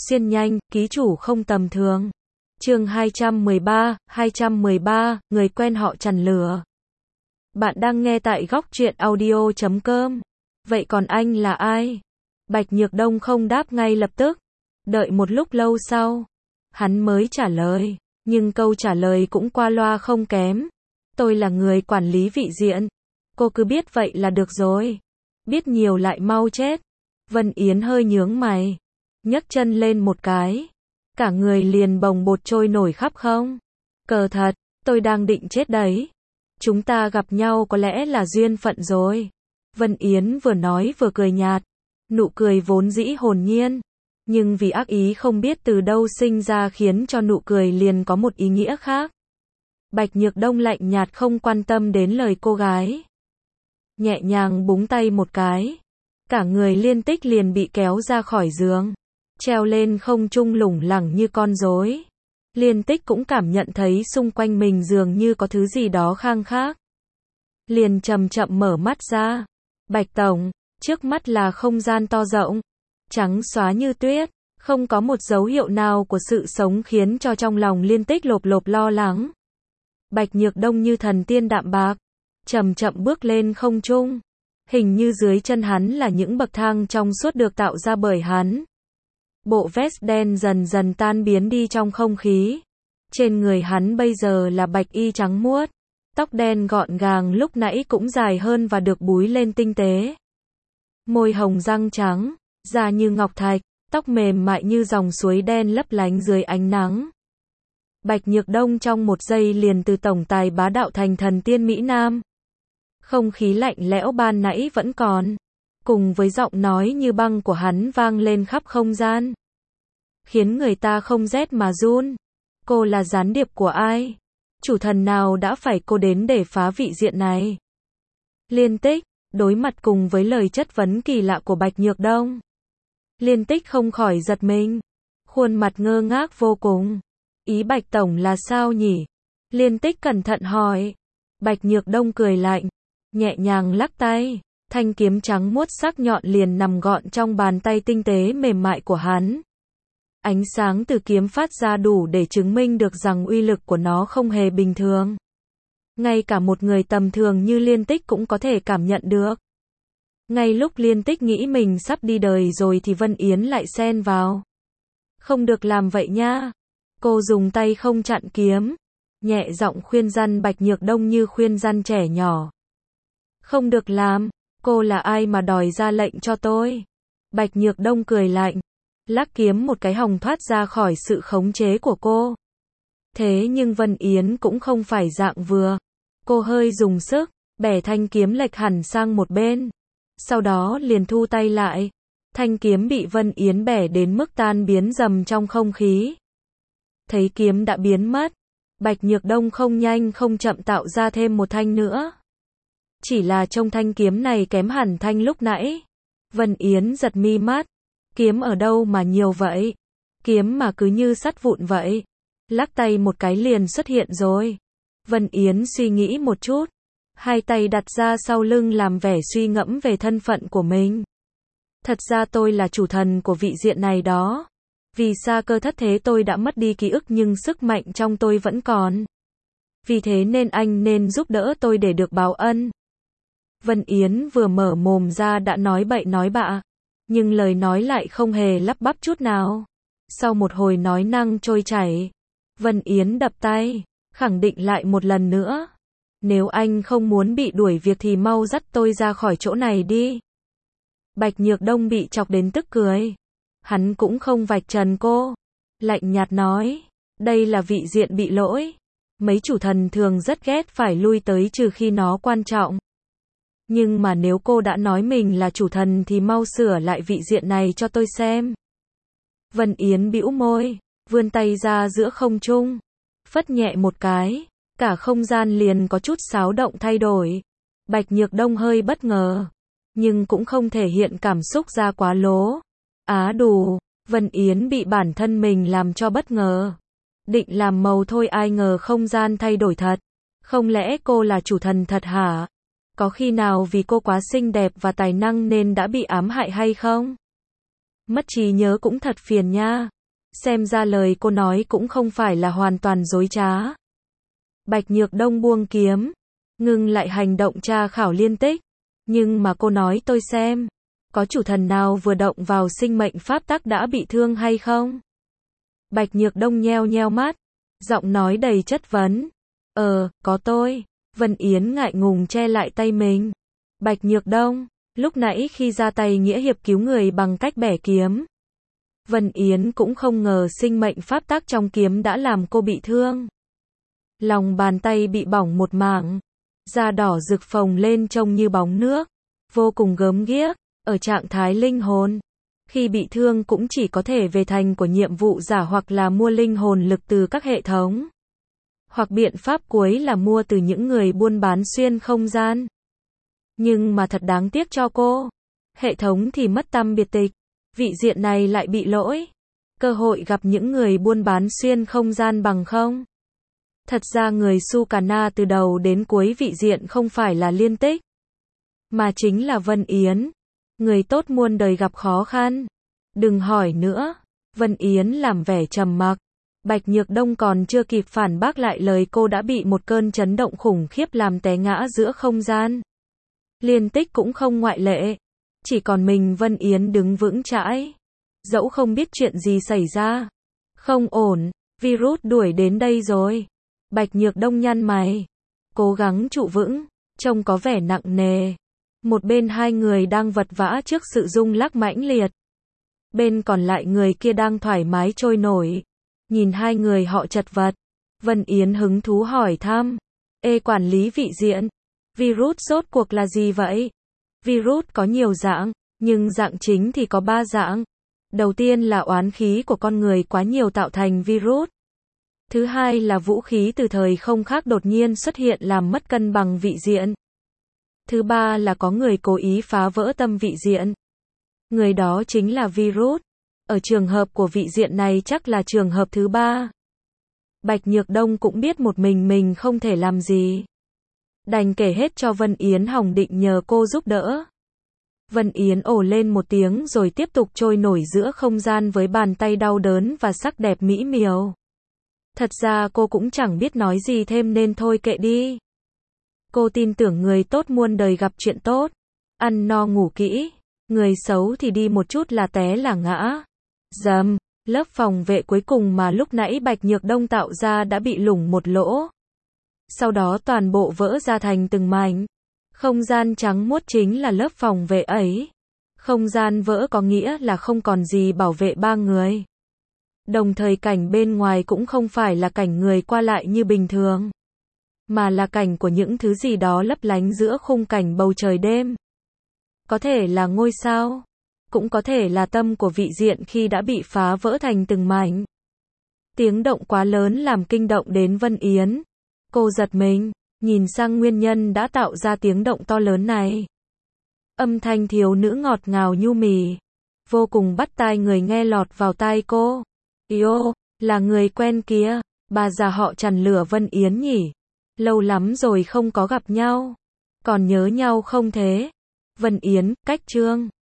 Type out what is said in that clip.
xuyên nhanh, ký chủ không tầm thường. Chương 213, người quen họ Trần lừa. Bạn đang nghe tại góc truyện audio.com. Vậy còn anh là ai? Bạch Nhược Đông không đáp ngay lập tức. Đợi một lúc lâu sau, hắn mới trả lời, nhưng câu trả lời cũng qua loa không kém. Tôi là người quản lý vị diện. Cô cứ biết vậy là được rồi. Biết nhiều lại mau chết. Vân Yến hơi nhướng mày, nhấc chân lên một cái. Cả người liền bồng bột trôi nổi khắp không. Cờ thật, tôi đang định chết đấy. Chúng ta gặp nhau có lẽ là duyên phận rồi. Vân Yến vừa nói vừa cười nhạt. Nụ cười vốn dĩ hồn nhiên, nhưng vì ác ý không biết từ đâu sinh ra khiến cho nụ cười liền có một ý nghĩa khác. Bạch Nhược Đông lạnh nhạt không quan tâm đến lời cô gái. Nhẹ nhàng búng tay một cái. Cả người Liên Tích liền bị kéo ra khỏi giường. Treo lên không trung lủng lẳng như con rối. Liên Tích cũng cảm nhận thấy xung quanh mình dường như có thứ gì đó khang khác. Liền chậm chậm mở mắt ra. Bạch Tổng, trước mắt là không gian to rộng, trắng xóa như tuyết, không có một dấu hiệu nào của sự sống khiến cho trong lòng Liên Tích lộp lộp lo lắng. Bạch Nhược Đông như thần tiên đạm bạc, chậm chậm bước lên không trung. Hình như dưới chân hắn là những bậc thang trong suốt được tạo ra bởi hắn. Bộ vest đen dần dần tan biến đi trong không khí. Trên người hắn bây giờ là bạch y trắng muốt. Tóc đen gọn gàng lúc nãy cũng dài hơn và được búi lên tinh tế. Môi hồng răng trắng, da như ngọc thạch, tóc mềm mại như dòng suối đen lấp lánh dưới ánh nắng. Bạch Nhược Đông trong một giây liền từ tổng tài bá đạo thành thần tiên Mỹ Nam. Không khí lạnh lẽo ban nãy vẫn còn, cùng với giọng nói như băng của hắn vang lên khắp không gian, khiến người ta không rét mà run. Cô là gián điệp của ai? Chủ thần nào đã phải cô đến để phá vị diện này? Liên Tích, đối mặt cùng với lời chất vấn kỳ lạ của Bạch Nhược Đông. Liên Tích không khỏi giật mình, khuôn mặt ngơ ngác vô cùng. Ý Bạch Tổng là sao nhỉ? Liên Tích cẩn thận hỏi. Bạch Nhược Đông cười lạnh, nhẹ nhàng lắc tay, thanh kiếm trắng muốt sắc nhọn liền nằm gọn trong bàn tay tinh tế mềm mại của hắn. Ánh sáng từ kiếm phát ra đủ để chứng minh được rằng uy lực của nó không hề bình thường. Ngay cả một người tầm thường như Liên Tích cũng có thể cảm nhận được. Ngay lúc Liên Tích nghĩ mình sắp đi đời rồi thì Vân Yến lại xen vào. Không được làm vậy nha. Cô dùng tay không chặn kiếm, nhẹ giọng khuyên răn Bạch Nhược Đông như khuyên răn trẻ nhỏ. Không được làm, cô là ai mà đòi ra lệnh cho tôi? Bạch Nhược Đông cười lạnh, lắc kiếm một cái hòng thoát ra khỏi sự khống chế của cô. Thế nhưng Vân Yến cũng không phải dạng vừa. Cô hơi dùng sức, bẻ thanh kiếm lệch hẳn sang một bên. Sau đó liền thu tay lại. Thanh kiếm bị Vân Yến bẻ đến mức tan biến rầm trong không khí. Thấy kiếm đã biến mất, Bạch Nhược Đông không nhanh không chậm tạo ra thêm một thanh nữa. Chỉ là trông thanh kiếm này kém hẳn thanh lúc nãy. Vân Yến giật mi mắt. Kiếm ở đâu mà nhiều vậy? Kiếm mà cứ như sắt vụn vậy. Lắc tay một cái liền xuất hiện rồi. Vân Yến suy nghĩ một chút. Hai tay đặt ra sau lưng làm vẻ suy ngẫm về thân phận của mình. Thật ra tôi là chủ thần của vị diện này đó. Vì sa cơ thất thế tôi đã mất đi ký ức nhưng sức mạnh trong tôi vẫn còn. Vì thế nên anh nên giúp đỡ tôi để được báo ân. Vân Yến vừa mở mồm ra đã nói bậy nói bạ. Nhưng lời nói lại không hề lắp bắp chút nào. Sau một hồi nói năng trôi chảy, Vân Yến đập tay, khẳng định lại một lần nữa. Nếu anh không muốn bị đuổi việc thì mau dắt tôi ra khỏi chỗ này đi. Bạch Nhược Đông bị chọc đến tức cười. Hắn cũng không vạch trần cô. Lạnh nhạt nói, đây là vị diện bị lỗi. Mấy chủ thần thường rất ghét phải lui tới trừ khi nó quan trọng. Nhưng mà nếu cô đã nói mình là chủ thần thì mau sửa lại vị diện này cho tôi xem. Vân Yến bĩu môi, vươn tay ra giữa không trung, phất nhẹ một cái, cả không gian liền có chút xáo động thay đổi. Bạch Nhược Đông hơi bất ngờ, nhưng cũng không thể hiện cảm xúc ra quá lố. Á đủ, Vân Yến bị bản thân mình làm cho bất ngờ. Định làm màu thôi ai ngờ không gian thay đổi thật. Không lẽ cô là chủ thần thật hả? Có khi nào vì cô quá xinh đẹp và tài năng nên đã bị ám hại hay không? Mất trí nhớ cũng thật phiền nha. Xem ra lời cô nói cũng không phải là hoàn toàn dối trá. Bạch Nhược Đông buông kiếm, ngưng lại hành động tra khảo Liên Tích. Nhưng mà cô nói tôi xem, có chủ thần nào vừa động vào sinh mệnh pháp tắc đã bị thương hay không? Bạch Nhược Đông nheo nheo mắt, giọng nói đầy chất vấn. Có tôi. Vân Yến ngại ngùng che lại tay mình. Bạch Nhược Đông, lúc nãy khi ra tay nghĩa hiệp cứu người bằng cách bẻ kiếm, Vân Yến cũng không ngờ sinh mệnh pháp tắc trong kiếm đã làm cô bị thương. Lòng bàn tay bị bỏng một mảng, da đỏ rực phồng lên trông như bóng nước, vô cùng gớm ghiếc, ở trạng thái linh hồn. Khi bị thương cũng chỉ có thể về thành của nhiệm vụ giả hoặc là mua linh hồn lực từ các hệ thống. Hoặc biện pháp cuối là mua từ những người buôn bán xuyên không gian. Nhưng mà thật đáng tiếc cho cô. Hệ thống thì mất tăm biệt tịch. Vị diện này lại bị lỗi. Cơ hội gặp những người buôn bán xuyên không gian bằng không. Thật ra người Sukana từ đầu đến cuối vị diện không phải là Liên Tích, mà chính là Vân Yến. Người tốt muôn đời gặp khó khăn. Đừng hỏi nữa. Vân Yến làm vẻ trầm mặc. Bạch Nhược Đông còn chưa kịp phản bác lại lời cô đã bị một cơn chấn động khủng khiếp làm té ngã giữa không gian. Liên Tích cũng không ngoại lệ. Chỉ còn mình Vân Yến đứng vững chãi. Dẫu không biết chuyện gì xảy ra. Không ổn, virus đuổi đến đây rồi. Bạch Nhược Đông nhăn mày. Cố gắng trụ vững, trông có vẻ nặng nề. Một bên hai người đang vật vã trước sự rung lắc mãnh liệt. Bên còn lại người kia đang thoải mái trôi nổi. Nhìn hai người họ chật vật, Vân Yến hứng thú hỏi thăm. Quản lý vị diện, virus rốt cuộc là gì vậy? Virus có nhiều dạng, nhưng dạng chính thì có 3 dạng. Đầu tiên là oán khí của con người quá nhiều tạo thành virus. Thứ hai là vũ khí từ thời không khác đột nhiên xuất hiện làm mất cân bằng vị diện. Thứ ba là có người cố ý phá vỡ tâm vị diện. Người đó chính là virus. Ở trường hợp của vị diện này chắc là trường hợp thứ 3. Bạch Nhược Đông cũng biết một mình không thể làm gì. Đành kể hết cho Vân Yến hỏng định nhờ cô giúp đỡ. Vân Yến ồ lên một tiếng rồi tiếp tục trôi nổi giữa không gian với bàn tay đau đớn và sắc đẹp mỹ miều. Thật ra cô cũng chẳng biết nói gì thêm nên thôi kệ đi. Cô tin tưởng người tốt muôn đời gặp chuyện tốt. Ăn no ngủ kỹ. Người xấu thì đi một chút là té là ngã. Dầm, lớp phòng vệ cuối cùng mà lúc nãy Bạch Nhược Đông tạo ra đã bị lủng một lỗ. Sau đó toàn bộ vỡ ra thành từng mảnh. Không gian trắng muốt chính là lớp phòng vệ ấy. Không gian vỡ có nghĩa là không còn gì bảo vệ 3 người. Đồng thời cảnh bên ngoài cũng không phải là cảnh người qua lại như bình thường, mà là cảnh của những thứ gì đó lấp lánh giữa khung cảnh bầu trời đêm. Có thể là ngôi sao, cũng có thể là tâm của vị diện khi đã bị phá vỡ thành từng mảnh. Tiếng động quá lớn làm kinh động đến Vân Yến. Cô giật mình, nhìn sang nguyên nhân đã tạo ra tiếng động to lớn này. Âm thanh thiếu nữ ngọt ngào nhu mì, vô cùng bắt tai người nghe lọt vào tai cô. Yo, là người quen kia, bà già họ Trần lửa Vân Yến nhỉ? Lâu lắm rồi không có gặp nhau. Còn nhớ nhau không thế? Vân Yến, cách chương